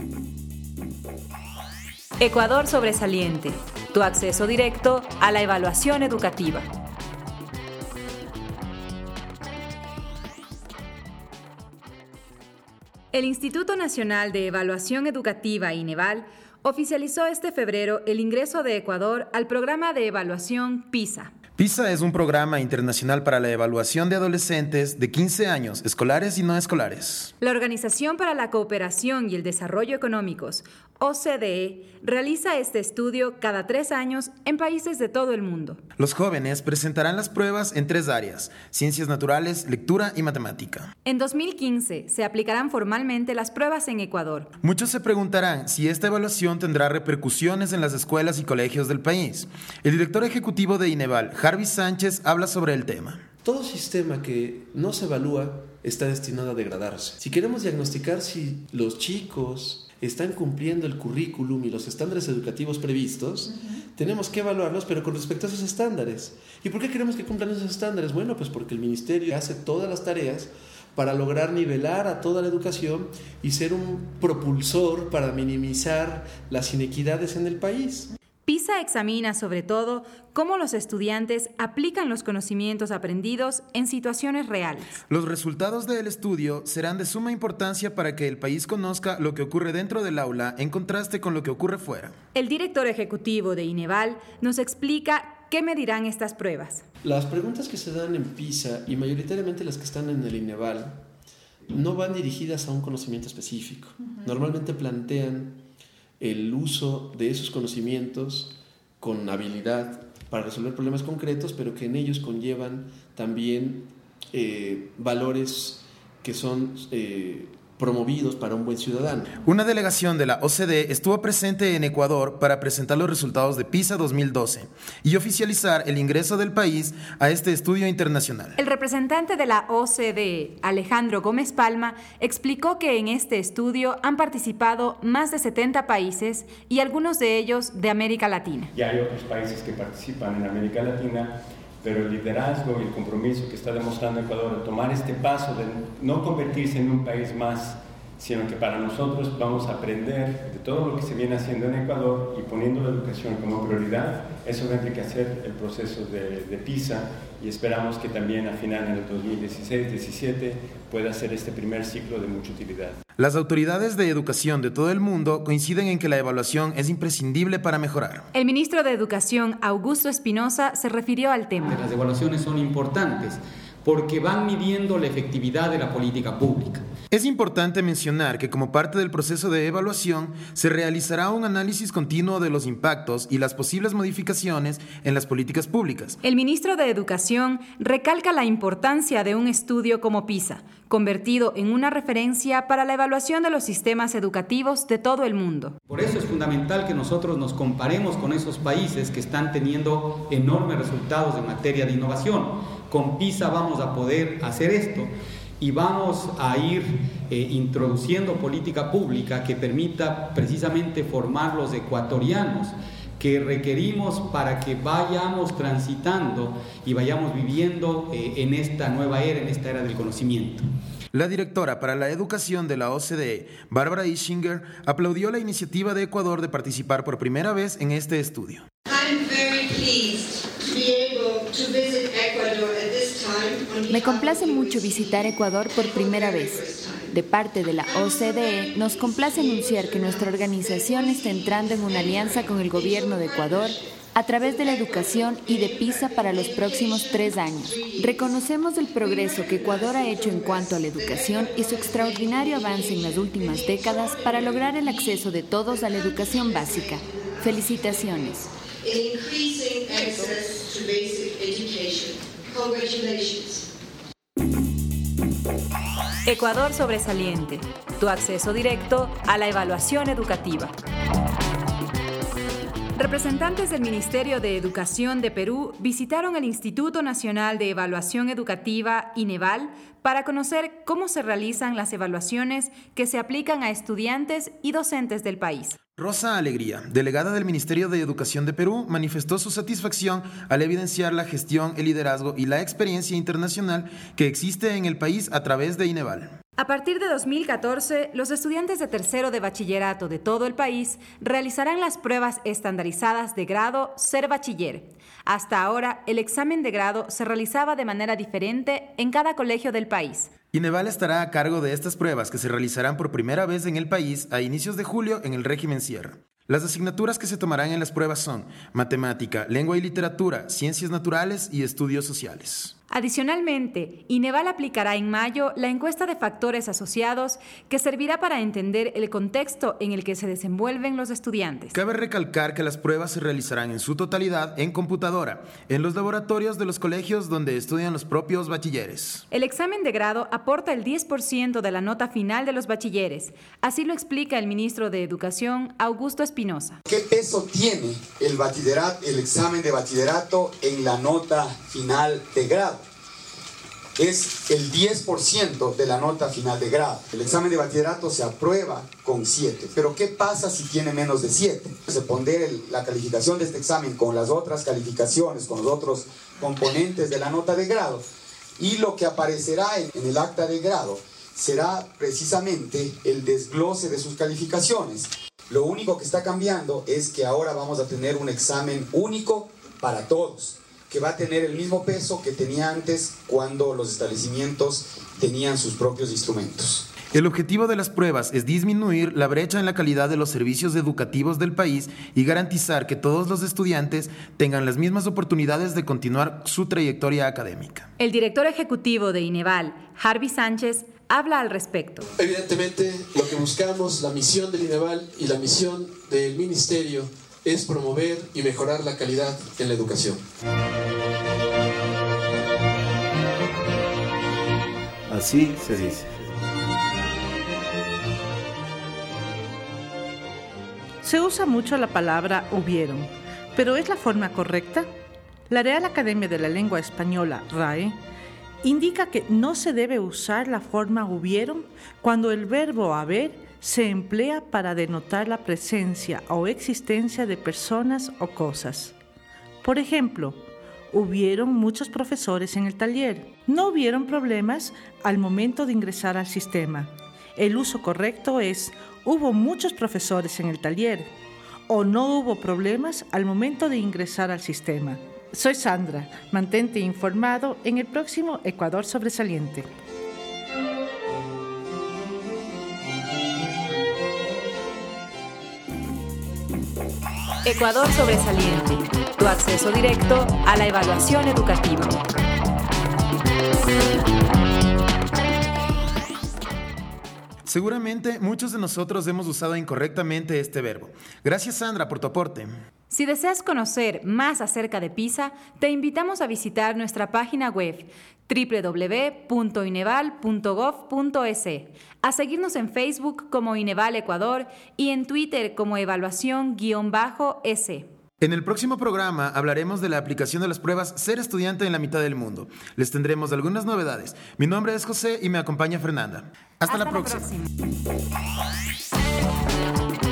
Ecuador Sobresaliente, tu acceso directo a la evaluación educativa. El Instituto Nacional de Evaluación Educativa, INEVAL, oficializó este febrero el ingreso de Ecuador al programa de evaluación PISA. PISA es un programa internacional para la evaluación de adolescentes de 15 años, escolares y no escolares. La Organización para la Cooperación y el Desarrollo Económicos, OCDE, realiza este estudio cada 3 años en países de todo el mundo. Los jóvenes presentarán las pruebas en 3 áreas: ciencias naturales, lectura y matemática. En 2015 se aplicarán formalmente las pruebas en Ecuador. Muchos se preguntarán si esta evaluación tendrá repercusiones en las escuelas y colegios del país. El director ejecutivo de INEVAL, Jarvis Sánchez, habla sobre el tema. Todo sistema que no se evalúa está destinado a degradarse. Si queremos diagnosticar si los chicos están cumpliendo el currículum y los estándares educativos previstos, tenemos que evaluarlos, pero con respecto a esos estándares. ¿Y por qué queremos que cumplan esos estándares? Bueno, pues porque el ministerio hace todas las tareas para lograr nivelar a toda la educación y ser un propulsor para minimizar las inequidades en el país. PISA examina sobre todo cómo los estudiantes aplican los conocimientos aprendidos en situaciones reales. Los resultados del estudio serán de suma importancia para que el país conozca lo que ocurre dentro del aula en contraste con lo que ocurre fuera. El director ejecutivo de INEVAL nos explica qué medirán estas pruebas. Las preguntas que se dan en PISA y mayoritariamente las que están en el INEVAL no van dirigidas a un conocimiento específico. Normalmente plantean el uso de esos conocimientos con habilidad para resolver problemas concretos, pero que en ellos conllevan también valores que son promovidos para un buen ciudadano. Una delegación de la OCDE estuvo presente en Ecuador para presentar los resultados de PISA 2012 y oficializar el ingreso del país a este estudio internacional. El representante de la OCDE, Alejandro Gómez Palma, explicó que en este estudio han participado más de 70 países y algunos de ellos de América Latina. Y hay otros países que participan en América Latina, pero el liderazgo y el compromiso que está demostrando Ecuador de tomar este paso de no convertirse en un país más, sino que para nosotros vamos a aprender de todo lo que se viene haciendo en Ecuador y poniendo la educación como prioridad, eso va a enriquecer el proceso de PISA y esperamos que también a finales del 2016-17 pueda ser este primer ciclo de mucha utilidad. Las autoridades de educación de todo el mundo coinciden en que la evaluación es imprescindible para mejorar. El ministro de Educación, Augusto Espinosa, se refirió al tema. Las evaluaciones son importantes porque van midiendo la efectividad de la política pública. Es importante mencionar que como parte del proceso de evaluación se realizará un análisis continuo de los impactos y las posibles modificaciones en las políticas públicas. El ministro de Educación recalca la importancia de un estudio como PISA, convertido en una referencia para la evaluación de los sistemas educativos de todo el mundo. Por eso es fundamental que nosotros nos comparemos con esos países que están teniendo enormes resultados en materia de innovación. Con PISA vamos a poder hacer esto y vamos a ir introduciendo política pública que permita precisamente formar los ecuatorianos que requerimos para que vayamos transitando y vayamos viviendo en esta nueva era, en esta era del conocimiento. La directora para la educación de la OCDE, Bárbara Ischinger, aplaudió la iniciativa de Ecuador de participar por primera vez en este estudio. Me complace mucho visitar Ecuador por primera vez. De parte de la OCDE, nos complace anunciar que nuestra organización está entrando en una alianza con el gobierno de Ecuador a través de la educación y de PISA para los próximos 3 años. Reconocemos el progreso que Ecuador ha hecho en cuanto a la educación y su extraordinario avance en las últimas décadas para lograr el acceso de todos a la educación básica. Felicitaciones. Ecuador Sobresaliente, tu acceso directo a la evaluación educativa. Representantes del Ministerio de Educación de Perú visitaron el Instituto Nacional de Evaluación Educativa, INEVAL, para conocer cómo se realizan las evaluaciones que se aplican a estudiantes y docentes del país. Rosa Alegría, delegada del Ministerio de Educación de Perú, manifestó su satisfacción al evidenciar la gestión, el liderazgo y la experiencia internacional que existe en el país a través de INEVAL. A partir de 2014, los estudiantes de tercero de bachillerato de todo el país realizarán las pruebas estandarizadas de grado Ser Bachiller. Hasta ahora, el examen de grado se realizaba de manera diferente en cada colegio del país. Ineval estará a cargo de estas pruebas que se realizarán por primera vez en el país a inicios de julio en el régimen Sierra. Las asignaturas que se tomarán en las pruebas son matemática, lengua y literatura, ciencias naturales y estudios sociales. Adicionalmente, Ineval aplicará en mayo la encuesta de factores asociados que servirá para entender el contexto en el que se desenvuelven los estudiantes. Cabe recalcar que las pruebas se realizarán en su totalidad en computadora, en los laboratorios de los colegios donde estudian los propios bachilleres. El examen de grado aporta el 10% de la nota final de los bachilleres. Así lo explica el ministro de Educación, Augusto Espinosa. ¿Qué peso tiene el examen de bachillerato en la nota final de grado? Es el 10% de la nota final de grado. El examen de bachillerato se aprueba con 7. Pero ¿qué pasa si tiene menos de 7? Se pondera la calificación de este examen con las otras calificaciones, con los otros componentes de la nota de grado. Y lo que aparecerá en el acta de grado será precisamente el desglose de sus calificaciones. Lo único que está cambiando es que ahora vamos a tener un examen único para todos, que va a tener el mismo peso que tenía antes cuando los establecimientos tenían sus propios instrumentos. El objetivo de las pruebas es disminuir la brecha en la calidad de los servicios educativos del país y garantizar que todos los estudiantes tengan las mismas oportunidades de continuar su trayectoria académica. El director ejecutivo de Ineval, Harvey Sánchez, habla al respecto. Evidentemente, lo que buscamos, la misión del Ineval y la misión del Ministerio es promover y mejorar la calidad en la educación. Así se dice. Se usa mucho la palabra hubieron, pero ¿es la forma correcta? La Real Academia de la Lengua Española, RAE, indica que no se debe usar la forma hubieron cuando el verbo haber se emplea para denotar la presencia o existencia de personas o cosas. Por ejemplo, hubieron muchos profesores en el taller. No hubieron problemas al momento de ingresar al sistema. El uso correcto es hubo muchos profesores en el taller o no hubo problemas al momento de ingresar al sistema. Soy Sandra. Mantente informado en el próximo Ecuador Sobresaliente. Ecuador Sobresaliente, tu acceso directo a la evaluación educativa. Seguramente muchos de nosotros hemos usado incorrectamente este verbo. Gracias, Sandra, por tu aporte. Si deseas conocer más acerca de PISA, te invitamos a visitar nuestra página web www.ineval.gov.es, a seguirnos en Facebook como Ineval Ecuador y en Twitter como evaluación_S. En el próximo programa hablaremos de la aplicación de las pruebas Ser Estudiante en la mitad del mundo. Les tendremos algunas novedades. Mi nombre es José y me acompaña Fernanda. Hasta la próxima.